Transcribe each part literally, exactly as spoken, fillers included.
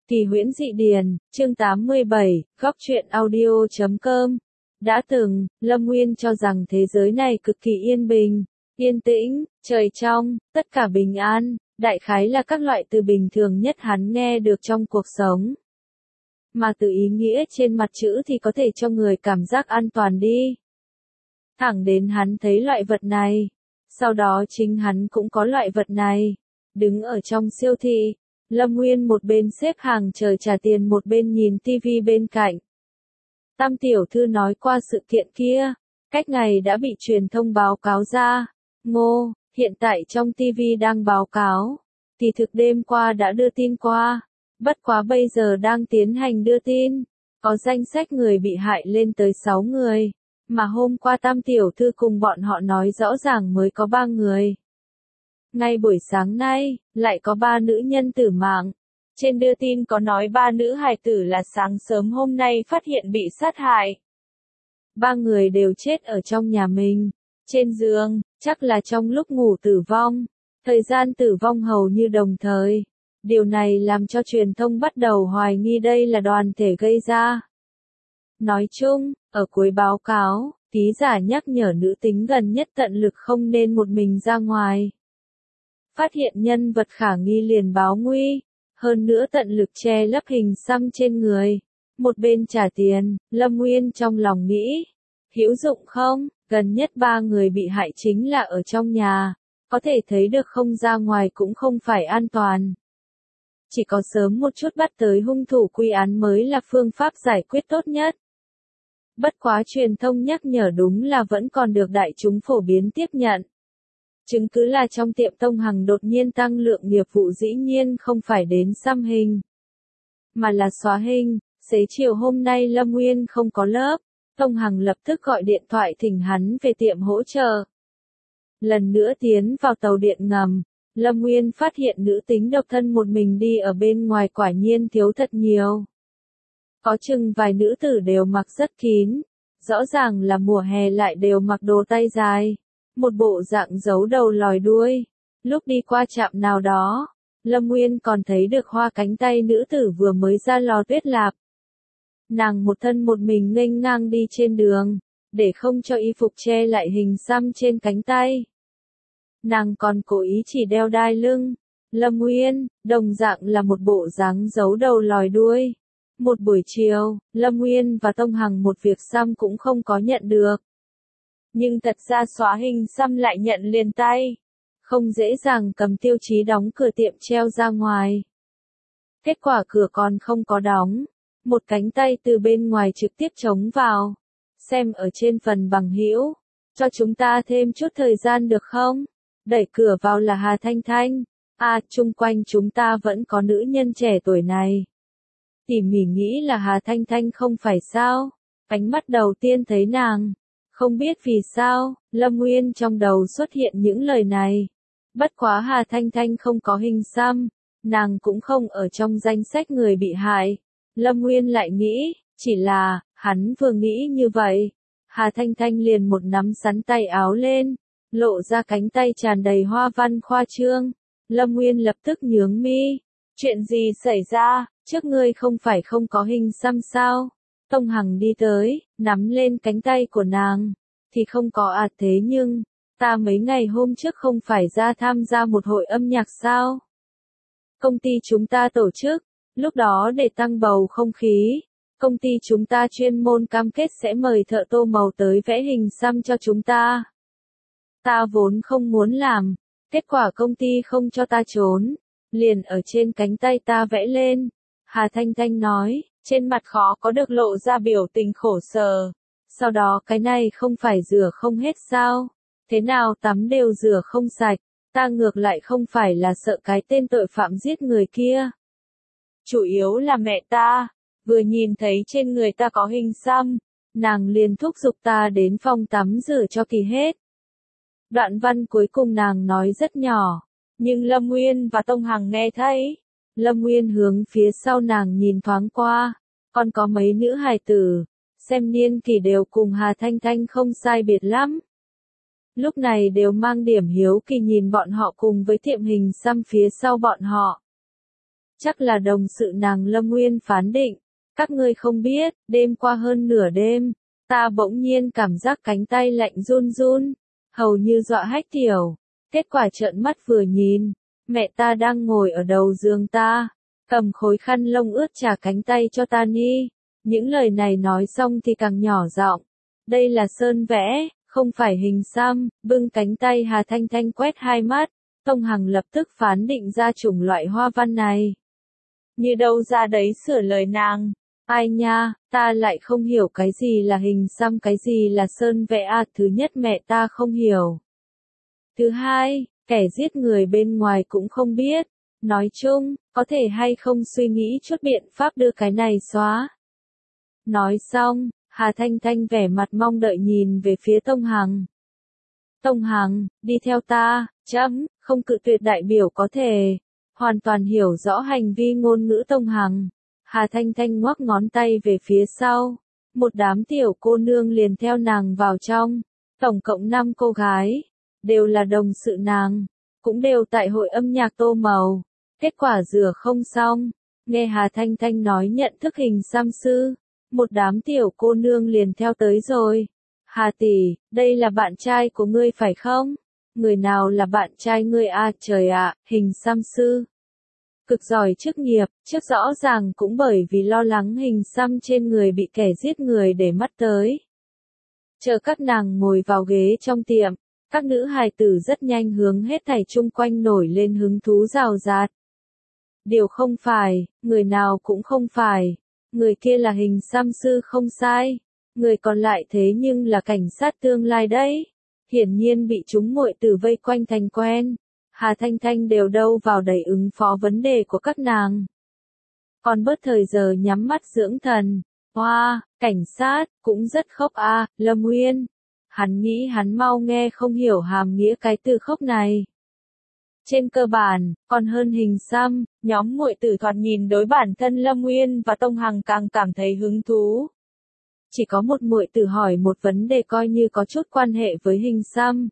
Kỳ huyễn dị điền, chương tám mươi bảy, góc truyện audio chấm com. Đã từng, Lâm Nguyên cho rằng thế giới này cực kỳ yên bình, yên tĩnh, trời trong, tất cả bình an, đại khái là các loại từ bình thường nhất hắn nghe được trong cuộc sống. Mà từ ý nghĩa trên mặt chữ thì có thể cho người cảm giác an toàn đi. Thẳng đến hắn thấy loại vật này. Sau đó chính hắn cũng có loại vật này. Đứng ở trong siêu thị, Lâm Nguyên một bên xếp hàng chờ trả tiền một bên nhìn tivi bên cạnh. Tam tiểu thư nói qua sự kiện kia, cách ngày đã bị truyền thông báo cáo ra. Ngô, hiện tại trong tivi đang báo cáo, kỳ thực đêm qua đã đưa tin qua, bất quá bây giờ đang tiến hành đưa tin, có danh sách người bị hại lên tới sáu người, mà hôm qua Tam tiểu thư cùng bọn họ nói rõ ràng mới có ba người. Ngay buổi sáng nay, lại có ba nữ nhân tử mạng. Trên đưa tin có nói ba nữ hài tử là sáng sớm hôm nay phát hiện bị sát hại. Ba người đều chết ở trong nhà mình, trên giường, chắc là trong lúc ngủ tử vong. Thời gian tử vong hầu như đồng thời. Điều này làm cho truyền thông bắt đầu hoài nghi đây là đoàn thể gây ra. Nói chung, ở cuối báo cáo, ký giả nhắc nhở nữ tính gần nhất tận lực không nên một mình ra ngoài. Phát hiện nhân vật khả nghi liền báo nguy, hơn nữa tận lực che lấp hình xăm trên người. Một bên trả tiền, Lâm Nguyên trong lòng nghĩ, hữu dụng không, gần nhất ba người bị hại chính là ở trong nhà, có thể thấy được không ra ngoài cũng không phải an toàn. Chỉ có sớm một chút bắt tới hung thủ quy án mới là phương pháp giải quyết tốt nhất. Bất quá truyền thông nhắc nhở đúng là vẫn còn được đại chúng phổ biến tiếp nhận. Chứng cứ là trong tiệm Tông Hằng đột nhiên tăng lượng nghiệp vụ dĩ nhiên không phải đến xăm hình, mà là xóa hình. Xế chiều hôm nay Lâm Nguyên không có lớp, Tông Hằng lập tức gọi điện thoại thỉnh hắn về tiệm hỗ trợ. Lần nữa tiến vào tàu điện ngầm, Lâm Nguyên phát hiện nữ tính độc thân một mình đi ở bên ngoài quả nhiên thiếu thật nhiều. Có chừng vài nữ tử đều mặc rất kín, rõ ràng là mùa hè lại đều mặc đồ tay dài. Một bộ dạng giấu đầu lòi đuôi. Lúc đi qua trạm nào đó, Lâm Nguyên còn thấy được hoa cánh tay nữ tử vừa mới ra lò tuyết lạp. Nàng một thân một mình nghênh ngang đi trên đường, để không cho y phục che lại hình xăm trên cánh tay. Nàng còn cố ý chỉ đeo đai lưng. Lâm Nguyên, đồng dạng là một bộ dáng giấu đầu lòi đuôi. Một buổi chiều, Lâm Nguyên và Tông Hằng một việc xăm cũng không có nhận được. Nhưng thật ra xóa hình xăm lại nhận liền tay. Không dễ dàng cầm tiêu chí đóng cửa tiệm treo ra ngoài. Kết quả cửa còn không có đóng. Một cánh tay từ bên ngoài trực tiếp chống vào. Xem ở trên phần bằng hữu. Cho chúng ta thêm chút thời gian được không? Đẩy cửa vào là Hà Thanh Thanh. À, chung quanh chúng ta vẫn có nữ nhân trẻ tuổi này. Tỉ mỉ nghĩ là Hà Thanh Thanh không phải sao? Ánh mắt đầu tiên thấy nàng. Không biết vì sao, Lâm Nguyên trong đầu xuất hiện những lời này. Bất quá Hà Thanh Thanh không có hình xăm, nàng cũng không ở trong danh sách người bị hại. Lâm Nguyên lại nghĩ, chỉ là, hắn vừa nghĩ như vậy. Hà Thanh Thanh liền một nắm sắn tay áo lên, lộ ra cánh tay tràn đầy hoa văn khoa trương. Lâm Nguyên lập tức nhướng mi. Chuyện gì xảy ra, trước ngươi không phải không có hình xăm sao? Tông Hằng đi tới, nắm lên cánh tay của nàng, thì không có à thế nhưng, ta mấy ngày hôm trước không phải ra tham gia một hội âm nhạc sao? Công ty chúng ta tổ chức, lúc đó để tăng bầu không khí, công ty chúng ta chuyên môn cam kết sẽ mời thợ tô màu tới vẽ hình xăm cho chúng ta. Ta vốn không muốn làm, kết quả công ty không cho ta trốn, liền ở trên cánh tay ta vẽ lên. Hà Thanh Thanh nói. Trên mặt khó có được lộ ra biểu tình khổ sở. Sau đó cái này không phải rửa không hết sao? Thế nào tắm đều rửa không sạch, ta ngược lại không phải là sợ cái tên tội phạm giết người kia. Chủ yếu là mẹ ta, vừa nhìn thấy trên người ta có hình xăm, nàng liền thúc giục ta đến phòng tắm rửa cho kỳ hết. Đoạn văn cuối cùng nàng nói rất nhỏ, nhưng Lâm Nguyên và Tông Hằng nghe thấy. Lâm Nguyên hướng phía sau nàng nhìn thoáng qua, còn có mấy nữ hài tử, xem niên kỷ đều cùng Hà Thanh Thanh không sai biệt lắm. Lúc này đều mang điểm hiếu kỳ nhìn bọn họ cùng với tiệm hình xăm phía sau bọn họ. Chắc là đồng sự nàng Lâm Nguyên phán định. Các ngươi không biết, đêm qua hơn nửa đêm, ta bỗng nhiên cảm giác cánh tay lạnh run run, hầu như dọa hách tiểu. Kết quả trợn mắt vừa nhìn, mẹ ta đang ngồi ở đầu giường ta, cầm khối khăn lông ướt chà cánh tay cho ta ni. Những lời này nói xong thì càng nhỏ giọng. Đây là sơn vẽ, không phải hình xăm. Bưng cánh tay Hà Thanh Thanh quét hai mắt, Tông Hằng lập tức phán định ra chủng loại hoa văn này. Như đâu ra đấy sửa lời nàng. Ai nha, ta lại không hiểu cái gì là hình xăm, cái gì là sơn vẽ à. Thứ nhất mẹ ta không hiểu. Thứ hai, kẻ giết người bên ngoài cũng không biết. Nói chung, có thể hay không suy nghĩ chút biện pháp đưa cái này xóa. Nói xong, Hà Thanh Thanh vẻ mặt mong đợi nhìn về phía Tông Hằng. Tông Hằng, đi theo ta, chấm, không cự tuyệt đại biểu có thể. Hoàn toàn hiểu rõ hành vi ngôn ngữ Tông Hằng. Hà Thanh Thanh ngoắc ngón tay về phía sau. Một đám tiểu cô nương liền theo nàng vào trong. Tổng cộng năm cô gái. Đều là đồng sự nàng. Cũng đều tại hội âm nhạc tô màu. Kết quả rửa không xong. Nghe Hà Thanh Thanh nói nhận thức hình xăm sư. Một đám tiểu cô nương liền theo tới rồi. Hà tỷ, đây là bạn trai của ngươi phải không? Người nào là bạn trai ngươi à? Trời ạ, hình xăm sư. Cực giỏi chức nghiệp, trước rõ ràng cũng bởi vì lo lắng hình xăm trên người bị kẻ giết người để mắt tới. Chờ các nàng ngồi vào ghế trong tiệm, các nữ hài tử rất nhanh hướng hết thảy chung quanh nổi lên hứng thú rào rạt. Điều không phải, người nào cũng không phải. Người kia là hình xăm sư không sai. Người còn lại thế nhưng là cảnh sát tương lai đấy. Hiển nhiên bị chúng muội tử vây quanh thành quen. Hà Thanh Thanh đều đâu vào đầy ứng phó vấn đề của các nàng. Còn bớt thời giờ nhắm mắt dưỡng thần. Hoa, wow, cảnh sát, cũng rất khốc a. À, Lâm Nguyên. Hắn nghĩ hắn mau nghe không hiểu hàm nghĩa cái từ khốc này. Trên cơ bản, còn hơn hình xăm, nhóm muội tử thoạt nhìn đối bản thân Lâm Nguyên và Tông Hằng càng cảm thấy hứng thú. Chỉ có một muội tử hỏi một vấn đề coi như có chút quan hệ với hình xăm.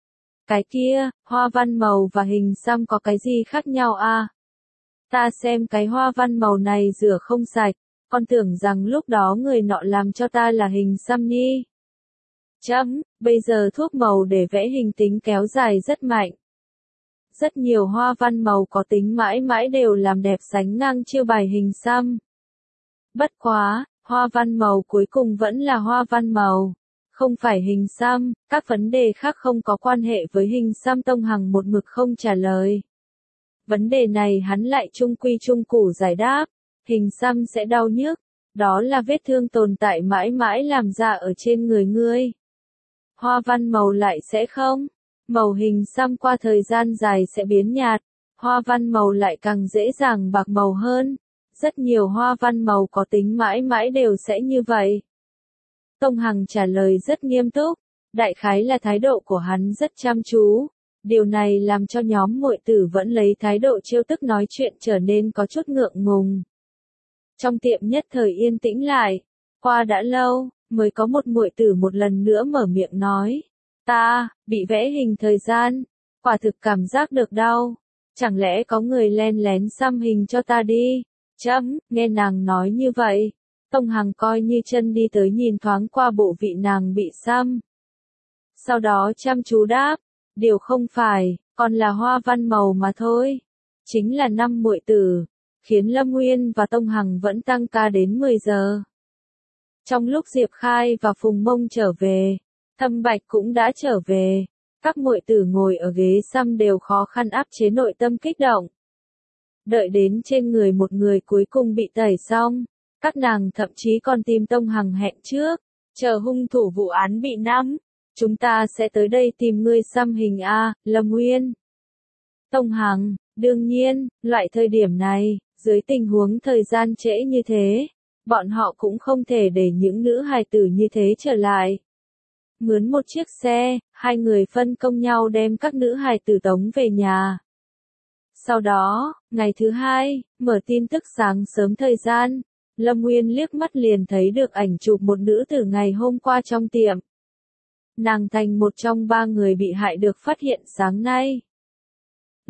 Cái kia, hoa văn màu và hình xăm có cái gì khác nhau à? Ta xem cái hoa văn màu này rửa không sạch, con tưởng rằng lúc đó người nọ làm cho ta là hình xăm nhi. Chấm, bây giờ thuốc màu để vẽ hình tính kéo dài rất mạnh. Rất nhiều hoa văn màu có tính mãi mãi đều làm đẹp sánh ngang chiêu bài hình xăm. Bất quá, hoa văn màu cuối cùng vẫn là hoa văn màu, không phải hình xăm, các vấn đề khác không có quan hệ với hình xăm. Tông Hằng một mực không trả lời. Vấn đề này hắn lại trung quy trung củ giải đáp, hình xăm sẽ đau nhức, đó là vết thương tồn tại mãi mãi làm ra ở trên người ngươi. Hoa văn màu lại sẽ không. Màu hình xăm qua thời gian dài sẽ biến nhạt, hoa văn màu lại càng dễ dàng bạc màu hơn. Rất nhiều hoa văn màu có tính mãi mãi đều sẽ như vậy. Tông Hằng trả lời rất nghiêm túc, đại khái là thái độ của hắn rất chăm chú. Điều này làm cho nhóm muội tử vẫn lấy thái độ trêu tức nói chuyện trở nên có chút ngượng ngùng. Trong tiệm nhất thời yên tĩnh lại, qua đã lâu, mới có một muội tử một lần nữa mở miệng nói. Ta, bị vẽ hình thời gian, quả thực cảm giác được đau. Chẳng lẽ có người len lén xăm hình cho ta đi? Chấm, nghe nàng nói như vậy. Tông Hằng coi như chân đi tới nhìn thoáng qua bộ vị nàng bị xăm. Sau đó chăm chú đáp, điều không phải, còn là hoa văn màu mà thôi. Chính là năm muội tử, khiến Lâm Nguyên và Tông Hằng vẫn tăng ca đến mười giờ. Trong lúc Diệp Khai và Phùng Mông trở về, Thâm Bạch cũng đã trở về. Các muội tử ngồi ở ghế xăm đều khó khăn áp chế nội tâm kích động. Đợi đến trên người một người cuối cùng bị tẩy xong, các nàng thậm chí còn tìm Tông Hằng hẹn trước, chờ hung thủ vụ án bị nắm, chúng ta sẽ tới đây tìm ngươi xăm hình a, Lâm Nguyên. Tông Hằng, đương nhiên, loại thời điểm này, dưới tình huống thời gian trễ như thế, bọn họ cũng không thể để những nữ hài tử như thế trở lại. Mướn một chiếc xe, hai người phân công nhau đem các nữ hài tử tống về nhà. Sau đó, ngày thứ hai, mở tin tức sáng sớm thời gian, Lâm Nguyên liếc mắt liền thấy được ảnh chụp một nữ tử ngày hôm qua trong tiệm. Nàng thành một trong ba người bị hại được phát hiện sáng nay.